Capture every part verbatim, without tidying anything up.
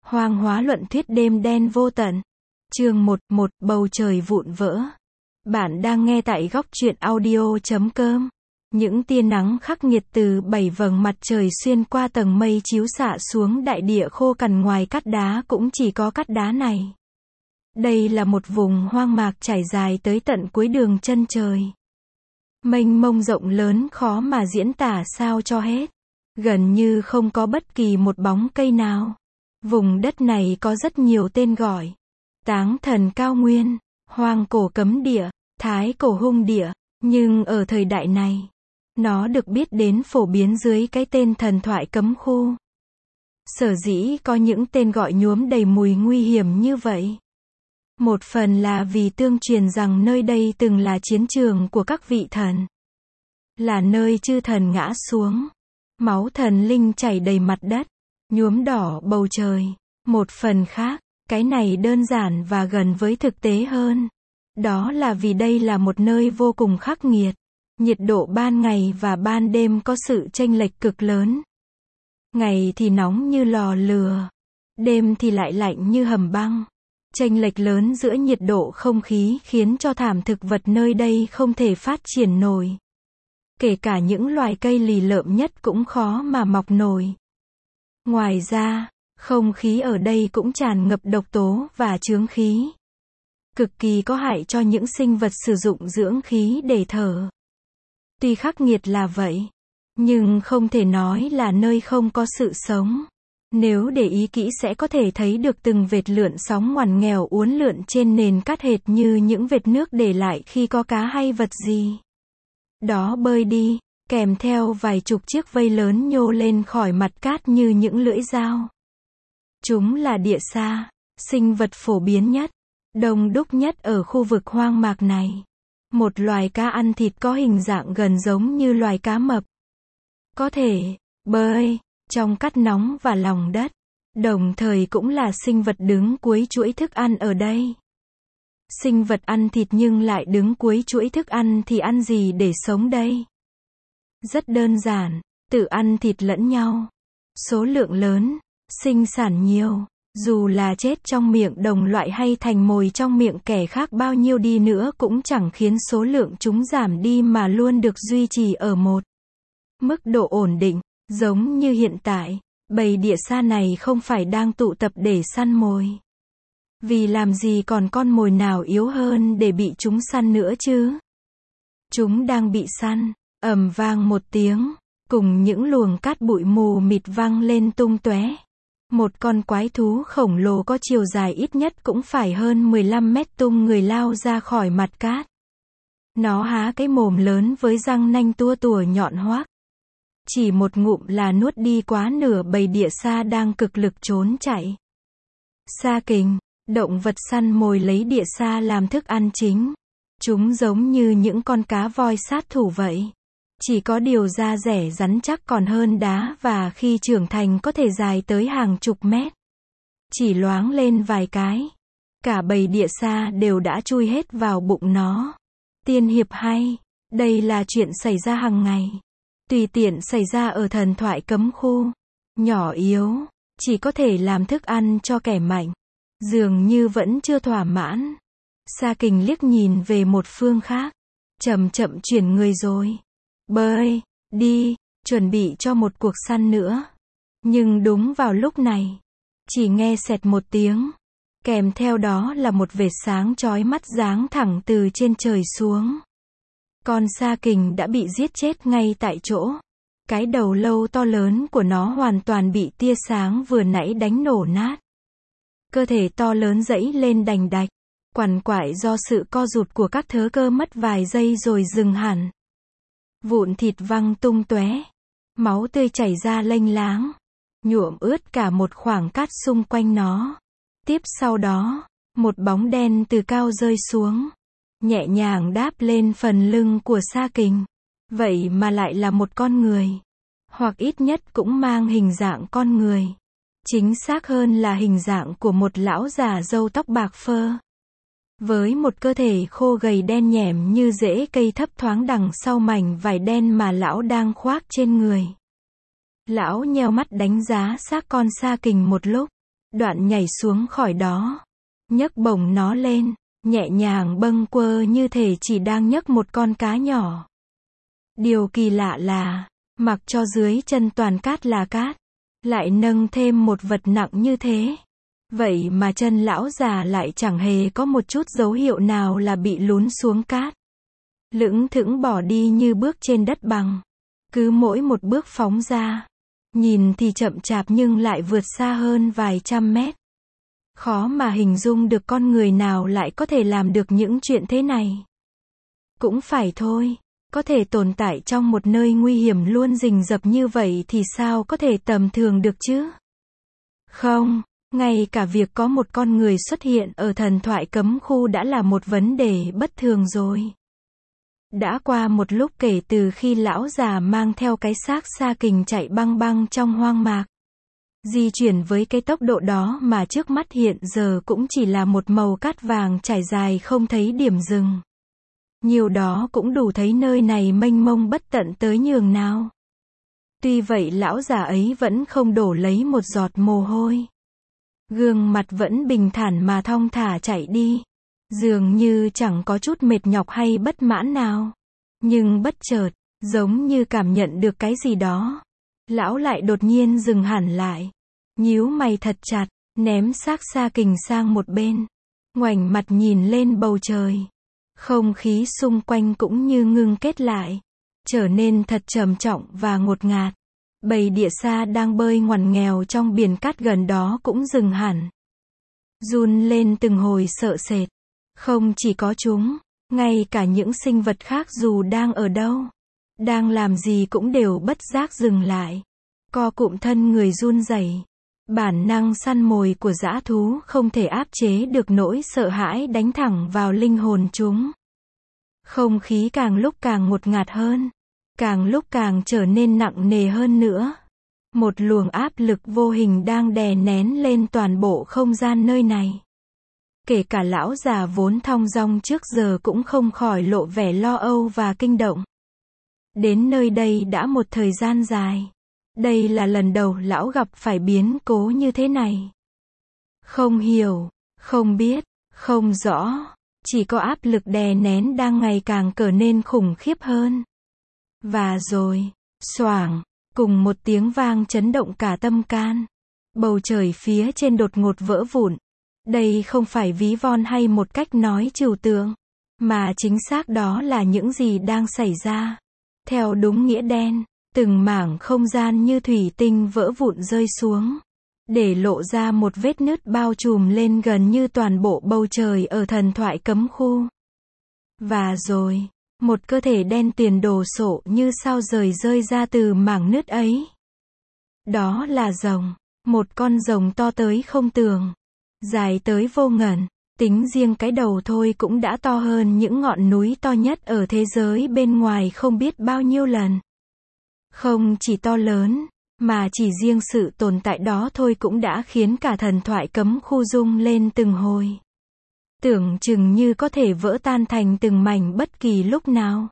Hoang hóa luận thuyết đêm đen vô tận. Chương một, một bầu trời vụn vỡ. Bạn đang nghe tại góc truyện audio chấm com. Những tia nắng khắc nghiệt từ bảy vầng mặt trời xuyên qua tầng mây chiếu xạ xuống đại địa khô cằn, ngoài cát đá cũng chỉ có cát đá này. Đây là một vùng hoang mạc trải dài tới tận cuối đường chân trời. Mênh mông rộng lớn khó mà diễn tả sao cho hết. Gần như không có bất kỳ một bóng cây nào. Vùng đất này có rất nhiều tên gọi. Táng thần cao nguyên, hoang cổ cấm địa, thái cổ hung địa, nhưng ở thời đại này, nó được biết đến phổ biến dưới cái tên thần thoại cấm khu. Sở dĩ có những tên gọi nhuốm đầy mùi nguy hiểm như vậy. Một phần là vì tương truyền rằng nơi đây từng là chiến trường của các vị thần. Là nơi chư thần ngã xuống. Máu thần linh chảy đầy mặt đất, nhuốm đỏ bầu trời. Một phần khác, cái này đơn giản và gần với thực tế hơn. Đó là vì đây là một nơi vô cùng khắc nghiệt. Nhiệt độ ban ngày và ban đêm có sự chênh lệch cực lớn. Ngày thì nóng như lò lửa, đêm thì lại lạnh như hầm băng. Chênh lệch lớn giữa nhiệt độ không khí khiến cho thảm thực vật nơi đây không thể phát triển nổi. Kể cả những loài cây lì lợm nhất cũng khó mà mọc nổi. Ngoài ra, không khí ở đây cũng tràn ngập độc tố và chướng khí. Cực kỳ có hại cho những sinh vật sử dụng dưỡng khí để thở. Tuy khắc nghiệt là vậy, nhưng không thể nói là nơi không có sự sống. Nếu để ý kỹ sẽ có thể thấy được từng vệt lượn sóng ngoằn nghèo uốn lượn trên nền cát hệt như những vệt nước để lại khi có cá hay vật gì đó bơi đi, kèm theo vài chục chiếc vây lớn nhô lên khỏi mặt cát như những lưỡi dao. Chúng là địa sa, sinh vật phổ biến nhất, đông đúc nhất ở khu vực hoang mạc này. Một loài cá ăn thịt có hình dạng gần giống như loài cá mập. Có thể bơi trong cát nóng và lòng đất, đồng thời cũng là sinh vật đứng cuối chuỗi thức ăn ở đây. Sinh vật ăn thịt nhưng lại đứng cuối chuỗi thức ăn thì ăn gì để sống đây? Rất đơn giản, tự ăn thịt lẫn nhau. Số lượng lớn, sinh sản nhiều, dù là chết trong miệng đồng loại hay thành mồi trong miệng kẻ khác bao nhiêu đi nữa cũng chẳng khiến số lượng chúng giảm đi mà luôn được duy trì ở một mức độ ổn định. Giống như hiện tại, bầy địa sa này không phải đang tụ tập để săn mồi. Vì làm gì còn con mồi nào yếu hơn để bị chúng săn nữa chứ? Chúng đang bị săn. Ầm vang một tiếng, cùng những luồng cát bụi mù mịt văng lên tung tóe. Một con quái thú khổng lồ có chiều dài ít nhất cũng phải hơn mười lăm mét tung người lao ra khỏi mặt cát. Nó há cái mồm lớn với răng nanh tua tủa nhọn hoắt. Chỉ một ngụm là nuốt đi quá nửa bầy địa sa đang cực lực trốn chạy. Sa kình, động vật săn mồi lấy địa sa làm thức ăn chính. Chúng giống như những con cá voi sát thủ vậy. Chỉ có điều da rẻ rắn chắc còn hơn đá và khi trưởng thành có thể dài tới hàng chục mét. Chỉ loáng lên vài cái, cả bầy địa sa đều đã chui hết vào bụng nó. Tiên hiệp hay, đây là chuyện xảy ra hàng ngày. Tùy tiện xảy ra ở thần thoại cấm khu. Nhỏ yếu, chỉ có thể làm thức ăn cho kẻ mạnh. Dường như vẫn chưa thỏa mãn. Sa kình liếc nhìn về một phương khác. Chậm chậm chuyển người rồi. Bơi, đi, chuẩn bị cho một cuộc săn nữa. Nhưng đúng vào lúc này, chỉ nghe xẹt một tiếng. Kèm theo đó là một vệt sáng chói mắt giáng thẳng từ trên trời xuống. Con sa kình đã bị giết chết ngay tại chỗ. Cái đầu lâu to lớn của nó hoàn toàn bị tia sáng vừa nãy đánh nổ nát. Cơ thể to lớn dẫy lên đành đạch, quằn quại do sự co rụt của các thớ cơ mất vài giây rồi dừng hẳn. Vụn thịt văng tung tóe, máu tươi chảy ra lênh láng, nhuộm ướt cả một khoảng cát xung quanh nó. Tiếp sau đó, một bóng đen từ cao rơi xuống, nhẹ nhàng đáp lên phần lưng của sa kình. Vậy mà lại là một con người, hoặc ít nhất cũng mang hình dạng con người. Chính xác hơn là hình dạng của một lão già râu tóc bạc phơ. Với một cơ thể khô gầy đen nhẻm như rễ cây thấp thoáng đằng sau mảnh vải đen mà lão đang khoác trên người. Lão nheo mắt đánh giá xác con sa kình một lúc, đoạn nhảy xuống khỏi đó, nhấc bổng nó lên, nhẹ nhàng bâng quơ như thể chỉ đang nhấc một con cá nhỏ. Điều kỳ lạ là, mặc cho dưới chân toàn cát là cát, lại nâng thêm một vật nặng như thế. Vậy mà chân lão già lại chẳng hề có một chút dấu hiệu nào là bị lún xuống cát. Lững thững bỏ đi như bước trên đất bằng. Cứ mỗi một bước phóng ra, nhìn thì chậm chạp nhưng lại vượt xa hơn vài trăm mét. Khó mà hình dung được con người nào lại có thể làm được những chuyện thế này. Cũng phải thôi, có thể tồn tại trong một nơi nguy hiểm luôn rình rập như vậy thì sao có thể tầm thường được chứ? Không, ngay cả việc có một con người xuất hiện ở thần thoại cấm khu đã là một vấn đề bất thường rồi. Đã qua một lúc kể từ khi lão già mang theo cái xác Sa Kình chạy băng băng trong hoang mạc. Di chuyển với cái tốc độ đó mà trước mắt hiện giờ cũng chỉ là một màu cát vàng trải dài không thấy điểm dừng. Nhiều đó cũng đủ thấy nơi này mênh mông bất tận tới nhường nào. Tuy vậy lão già ấy vẫn không đổ lấy một giọt mồ hôi. Gương mặt vẫn bình thản mà thong thả chạy đi. Dường như chẳng có chút mệt nhọc hay bất mãn nào. Nhưng bất chợt, giống như cảm nhận được cái gì đó, lão lại đột nhiên dừng hẳn lại. Nhíu mày thật chặt, ném xác Sa Kình sang một bên. Ngoảnh mặt nhìn lên bầu trời. Không khí xung quanh cũng như ngưng kết lại. Trở nên thật trầm trọng và ngột ngạt. Bầy địa sa đang bơi ngoằn nghèo trong biển cát gần đó cũng dừng hẳn. Run lên từng hồi sợ sệt. Không chỉ có chúng, ngay cả những sinh vật khác dù đang ở đâu, đang làm gì cũng đều bất giác dừng lại. Co cụm thân người run rẩy. Bản năng săn mồi của dã thú không thể áp chế được nỗi sợ hãi đánh thẳng vào linh hồn chúng. Không khí càng lúc càng ngột ngạt hơn, càng lúc càng trở nên nặng nề hơn nữa. Một luồng áp lực vô hình đang đè nén lên toàn bộ không gian nơi này. Kể cả lão già vốn thong dong trước giờ cũng không khỏi lộ vẻ lo âu và kinh động. Đến nơi đây đã một thời gian dài. Đây là lần đầu lão gặp phải biến cố như thế này. Không hiểu, không biết, không rõ, chỉ có áp lực đè nén đang ngày càng trở nên khủng khiếp hơn. Và rồi, xoảng, cùng một tiếng vang chấn động cả tâm can. Bầu trời phía trên đột ngột vỡ vụn. Đây không phải ví von hay một cách nói trừu tượng, mà chính xác đó là những gì đang xảy ra. Theo đúng nghĩa đen, từng mảng không gian như thủy tinh vỡ vụn rơi xuống, để lộ ra một vết nứt bao trùm lên gần như toàn bộ bầu trời ở thần thoại cấm khu. Và rồi, một cơ thể đen tuyền đổ sộ như sao rời rơi ra từ mảng nứt ấy. Đó là rồng, một con rồng to tới không tưởng, dài tới vô ngần, tính riêng cái đầu thôi cũng đã to hơn những ngọn núi to nhất ở thế giới bên ngoài không biết bao nhiêu lần. Không chỉ to lớn, mà chỉ riêng sự tồn tại đó thôi cũng đã khiến cả thần thoại cấm khu rung lên từng hồi. Tưởng chừng như có thể vỡ tan thành từng mảnh bất kỳ lúc nào.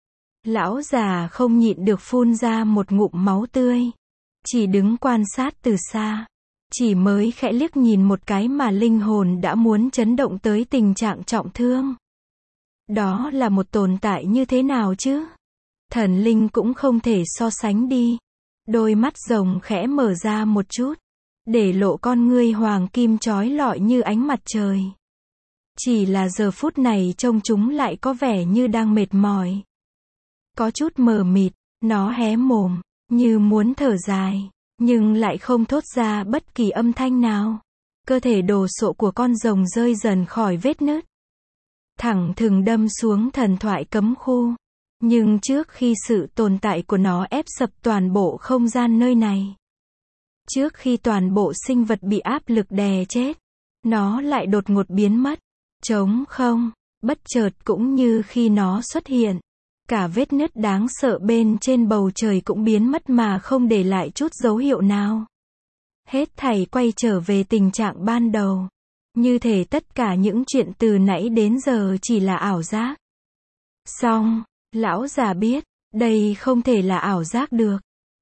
Lão già không nhịn được phun ra một ngụm máu tươi. Chỉ đứng quan sát từ xa. Chỉ mới khẽ liếc nhìn một cái mà linh hồn đã muốn chấn động tới tình trạng trọng thương. Đó là một tồn tại như thế nào chứ? Thần linh cũng không thể so sánh đi. Đôi mắt rồng khẽ mở ra một chút, để lộ con ngươi hoàng kim chói lọi như ánh mặt trời. Chỉ là giờ phút này trông chúng lại có vẻ như đang mệt mỏi. Có chút mờ mịt, nó hé mồm, như muốn thở dài, nhưng lại không thốt ra bất kỳ âm thanh nào. Cơ thể đồ sộ của con rồng rơi dần khỏi vết nứt, thẳng thừng đâm xuống thần thoại cấm khu. Nhưng trước khi sự tồn tại của nó ép sập toàn bộ không gian nơi này, trước khi toàn bộ sinh vật bị áp lực đè chết, nó lại đột ngột biến mất, trống không, bất chợt cũng như khi nó xuất hiện. Cả vết nứt đáng sợ bên trên bầu trời cũng biến mất mà không để lại chút dấu hiệu nào. Hết thảy quay trở về tình trạng ban đầu. Như thể tất cả những chuyện từ nãy đến giờ chỉ là ảo giác. Xong, lão già biết, đây không thể là ảo giác được.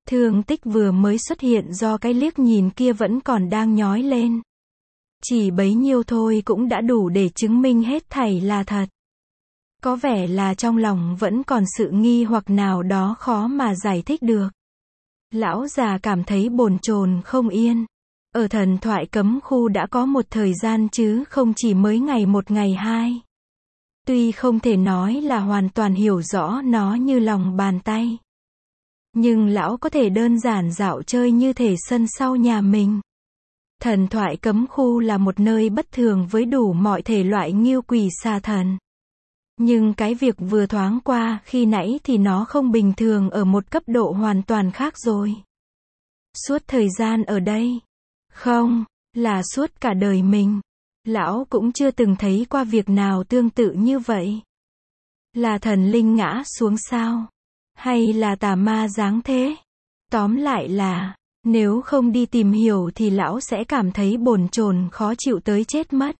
Thương tích vừa mới xuất hiện do cái liếc nhìn kia vẫn còn đang nhói lên. Chỉ bấy nhiêu thôi cũng đã đủ để chứng minh hết thảy là thật. Có vẻ là trong lòng vẫn còn sự nghi hoặc nào đó khó mà giải thích được. Lão già cảm thấy bồn chồn không yên. Ở thần thoại cấm khu đã có một thời gian chứ không chỉ mới ngày một ngày hai. Tuy không thể nói là hoàn toàn hiểu rõ nó như lòng bàn tay. Nhưng lão có thể đơn giản dạo chơi như thể sân sau nhà mình. Thần thoại cấm khu là một nơi bất thường với đủ mọi thể loại ngưu quỷ xà thần. Nhưng cái việc vừa thoáng qua khi nãy thì nó không bình thường ở một cấp độ hoàn toàn khác rồi. Suốt thời gian ở đây, không, là suốt cả đời mình, lão cũng chưa từng thấy qua việc nào tương tự như vậy. Là thần linh ngã xuống sao? Hay là tà ma giáng thế? Tóm lại là, nếu không đi tìm hiểu thì lão sẽ cảm thấy bồn chồn khó chịu tới chết mất.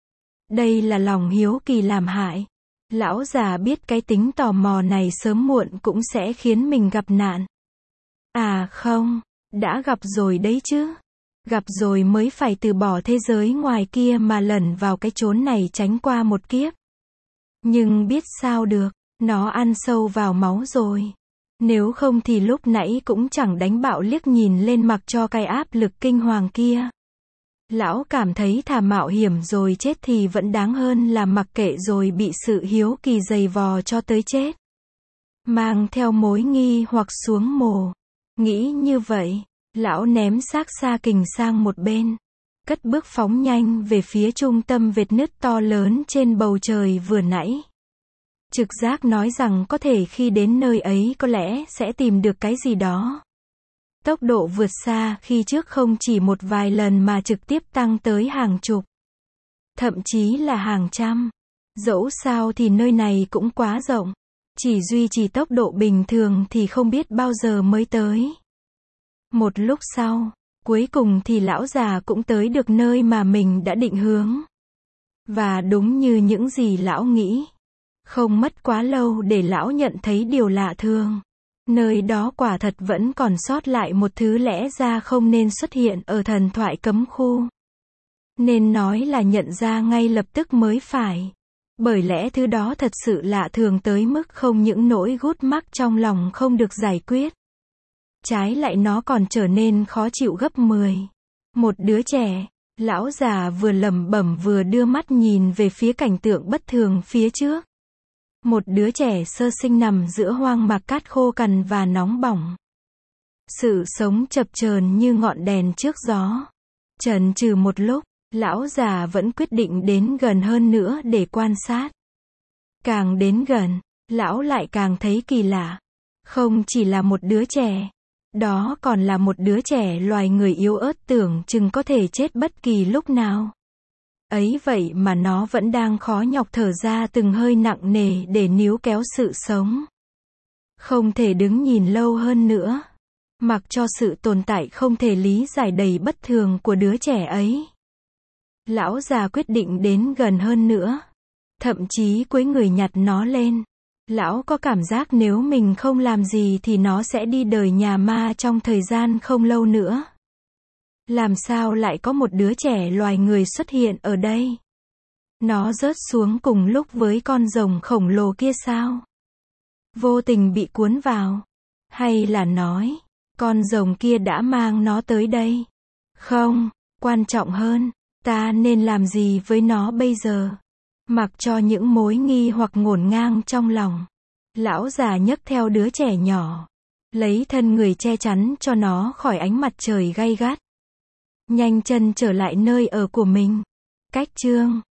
Đây là lòng hiếu kỳ làm hại. Lão già biết cái tính tò mò này sớm muộn cũng sẽ khiến mình gặp nạn. À không, đã gặp rồi đấy chứ. Gặp rồi mới phải từ bỏ thế giới ngoài kia mà lẩn vào cái chốn này tránh qua một kiếp. Nhưng biết sao được, nó ăn sâu vào máu rồi. Nếu không thì lúc nãy cũng chẳng đánh bạo liếc nhìn lên mặc cho cái áp lực kinh hoàng kia. Lão cảm thấy thà mạo hiểm rồi chết thì vẫn đáng hơn là mặc kệ rồi bị sự hiếu kỳ giày vò cho tới chết. Mang theo mối nghi hoặc xuống mồ. Nghĩ như vậy, lão ném xác Sa Kình sang một bên. Cất bước phóng nhanh về phía trung tâm vệt nứt to lớn trên bầu trời vừa nãy. Trực giác nói rằng có thể khi đến nơi ấy có lẽ sẽ tìm được cái gì đó. Tốc độ vượt xa khi trước không chỉ một vài lần mà trực tiếp tăng tới hàng chục. Thậm chí là hàng trăm. Dẫu sao thì nơi này cũng quá rộng. Chỉ duy trì tốc độ bình thường thì không biết bao giờ mới tới. Một lúc sau, cuối cùng thì lão già cũng tới được nơi mà mình đã định hướng. Và đúng như những gì lão nghĩ. Không mất quá lâu để lão nhận thấy điều lạ thường. Nơi đó quả thật vẫn còn sót lại một thứ lẽ ra không nên xuất hiện ở thần thoại cấm khu. Nên nói là nhận ra ngay lập tức mới phải. Bởi lẽ thứ đó thật sự lạ thường tới mức không những nỗi gút mắc trong lòng không được giải quyết. Trái lại nó còn trở nên khó chịu gấp mười. Một đứa trẻ, lão già vừa lẩm bẩm vừa đưa mắt nhìn về phía cảnh tượng bất thường phía trước. Một đứa trẻ sơ sinh nằm giữa hoang mạc cát khô cằn và nóng bỏng. Sự sống chập chờn như ngọn đèn trước gió. Chần chừ một lúc, lão già vẫn quyết định đến gần hơn nữa để quan sát. Càng đến gần, lão lại càng thấy kỳ lạ. Không chỉ là một đứa trẻ, đó còn là một đứa trẻ loài người yếu ớt tưởng chừng có thể chết bất kỳ lúc nào. Ấy vậy mà nó vẫn đang khó nhọc thở ra từng hơi nặng nề để níu kéo sự sống. Không thể đứng nhìn lâu hơn nữa. Mặc cho sự tồn tại không thể lý giải đầy bất thường của đứa trẻ ấy. Lão già quyết định đến gần hơn nữa. Thậm chí cúi người nhặt nó lên. Lão có cảm giác nếu mình không làm gì thì nó sẽ đi đời nhà ma trong thời gian không lâu nữa. Làm sao lại có một đứa trẻ loài người xuất hiện ở đây? Nó rớt xuống cùng lúc với con rồng khổng lồ kia sao? Vô tình bị cuốn vào? Hay là nói, con rồng kia đã mang nó tới đây? Không, quan trọng hơn, ta nên làm gì với nó bây giờ? Mặc cho những mối nghi hoặc ngổn ngang trong lòng, lão già nhấc theo đứa trẻ nhỏ, lấy thân người che chắn cho nó khỏi ánh mặt trời gay gắt. Nhanh chân trở lại nơi ở của mình. Cách chương